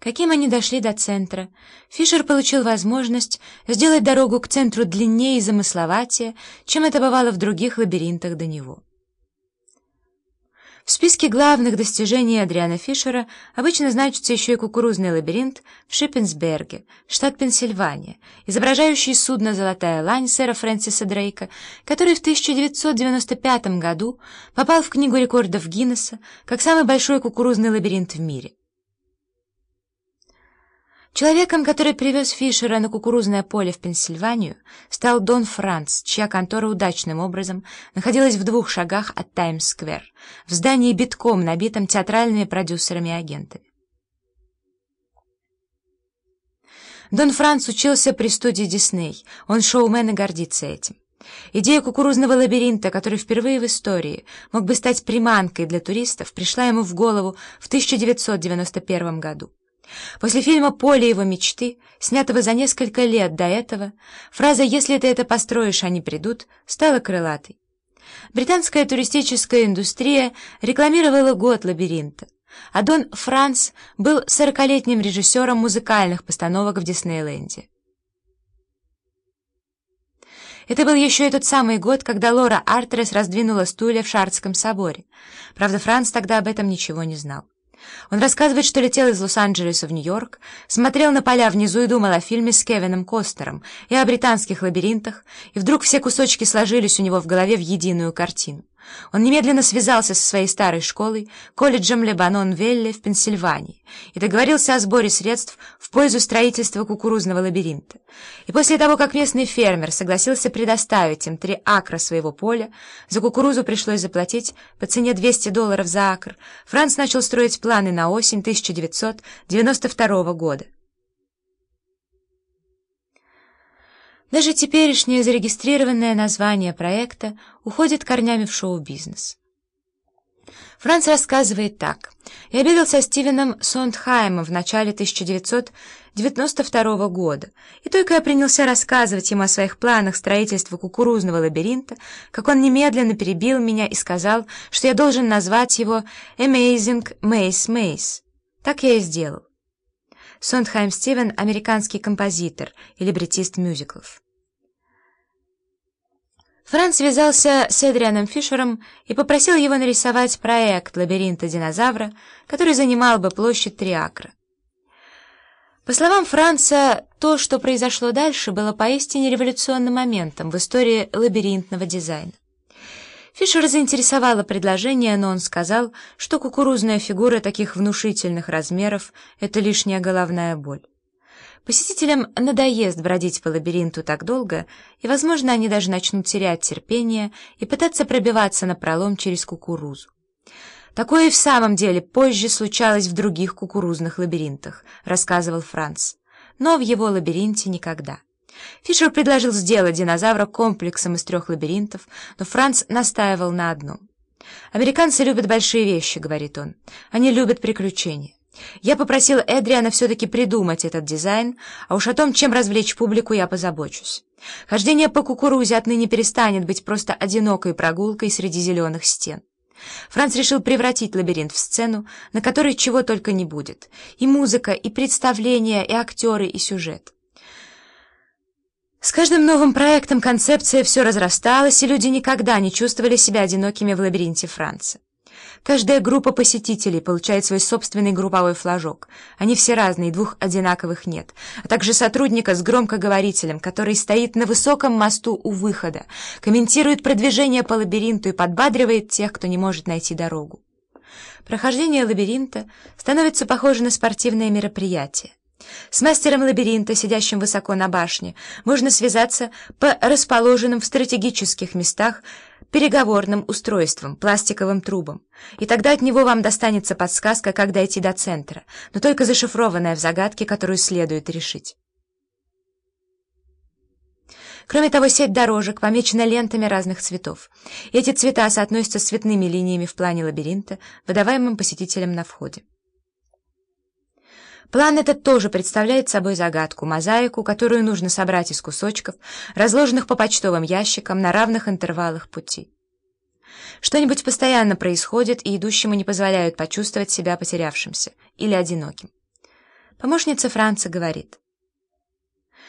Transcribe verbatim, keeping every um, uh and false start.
каким они дошли до центра, Фишер получил возможность сделать дорогу к центру длиннее и замысловатее, чем это бывало в других лабиринтах до него. В списке главных достижений Адриана Фишера обычно значится еще и кукурузный лабиринт в Шиппенсберге, штат Пенсильвания, изображающий судно «Золотая лань» сэра Фрэнсиса Дрейка, который в тысяча девятьсот девяносто пятом году попал в Книгу рекордов Гиннесса как самый большой кукурузный лабиринт в мире. Человеком, который привез Фишера на кукурузное поле в Пенсильванию, стал Дон Франц, чья контора удачным образом находилась в двух шагах от Таймс-сквер, в здании битком набитом театральными продюсерами и агентами. Дон Франц учился при студии Дисней, он шоумен и гордится этим. Идея кукурузного лабиринта, который впервые в истории мог бы стать приманкой для туристов, пришла ему в голову в тысяча девятьсот девяносто первом году. После фильма «Поле его мечты», снятого за несколько лет до этого, фраза «если ты это построишь, они придут» стала крылатой. Британская туристическая индустрия рекламировала год лабиринта, а Дон Франц был сорокалетним режиссером музыкальных постановок в Диснейленде. Это был еще и тот самый год, когда Лора Артерес раздвинула стулья в Шардском соборе. Правда, Франц тогда об этом ничего не знал. Он рассказывает, что летел из Лос-Анджелеса в Нью-Йорк, смотрел на поля внизу и думал о фильме с Кевином Костнером и о британских лабиринтах, и вдруг все кусочки сложились у него в голове в единую картину. Он немедленно связался со своей старой школой, колледжем Лебанон-Велли в Пенсильвании, и договорился о сборе средств в пользу строительства кукурузного лабиринта. И после того, как местный фермер согласился предоставить им три акра своего поля, за кукурузу пришлось заплатить по цене двести долларов за акр, Франц начал строить планы на осень тысяча девятьсот девяносто второго года. Даже теперешнее зарегистрированное название проекта уходит корнями в шоу-бизнес. Франц рассказывает так. «Я обедал со Стивеном Сондхаймом в начале тысяча девятьсот девяносто второго года, и только я принялся рассказывать ему о своих планах строительства кукурузного лабиринта, как он немедленно перебил меня и сказал, что я должен назвать его Amazing Maze Maze. Так я и сделал». Сондхайм Стивен — американский композитор и либретист мюзиклов. Франц связался с Эдрианом Фишером и попросил его нарисовать проект лабиринта динозавра, который занимал бы площадь три акра. По словам Франца, то, что произошло дальше, было поистине революционным моментом в истории лабиринтного дизайна. Фишера заинтересовало предложение, но он сказал, что кукурузная фигура таких внушительных размеров — это лишняя головная боль. Посетителям надоест бродить по лабиринту так долго, и, возможно, они даже начнут терять терпение и пытаться пробиваться напролом через кукурузу. Такое и в самом деле позже случалось в других кукурузных лабиринтах, рассказывал Франц, но в его лабиринте никогда. Фишер предложил сделать динозавра комплексом из трех лабиринтов, но Франц настаивал на одном. «Американцы любят большие вещи», — говорит он. «Они любят приключения. Я попросил Эдриана все-таки придумать этот дизайн, а уж о том, чем развлечь публику, я позабочусь. Хождение по кукурузе отныне перестанет быть просто одинокой прогулкой среди зеленых стен». Франц решил превратить лабиринт в сцену, на которой чего только не будет. И музыка, и представления, и актеры, и сюжет. С каждым новым проектом концепция все разрасталась, и люди никогда не чувствовали себя одинокими в лабиринте Франца. Каждая группа посетителей получает свой собственный групповой флажок. Они все разные, двух одинаковых нет. А также сотрудника с громкоговорителем, который стоит на высоком мосту у выхода, комментирует продвижение по лабиринту и подбадривает тех, кто не может найти дорогу. Прохождение лабиринта становится похоже на спортивное мероприятие. С мастером лабиринта, сидящим высоко на башне, можно связаться по расположенным в стратегических местах переговорным устройствам, пластиковым трубам, и тогда от него вам достанется подсказка, как дойти до центра, но только зашифрованная в загадке, которую следует решить. Кроме того, сеть дорожек помечена лентами разных цветов, и эти цвета соотносятся с цветными линиями в плане лабиринта, выдаваемым посетителям на входе. План этот тоже представляет собой загадку, мозаику, которую нужно собрать из кусочков, разложенных по почтовым ящикам на равных интервалах пути. Что-нибудь постоянно происходит, и идущему не позволяют почувствовать себя потерявшимся или одиноким. Помощница Франца говорит: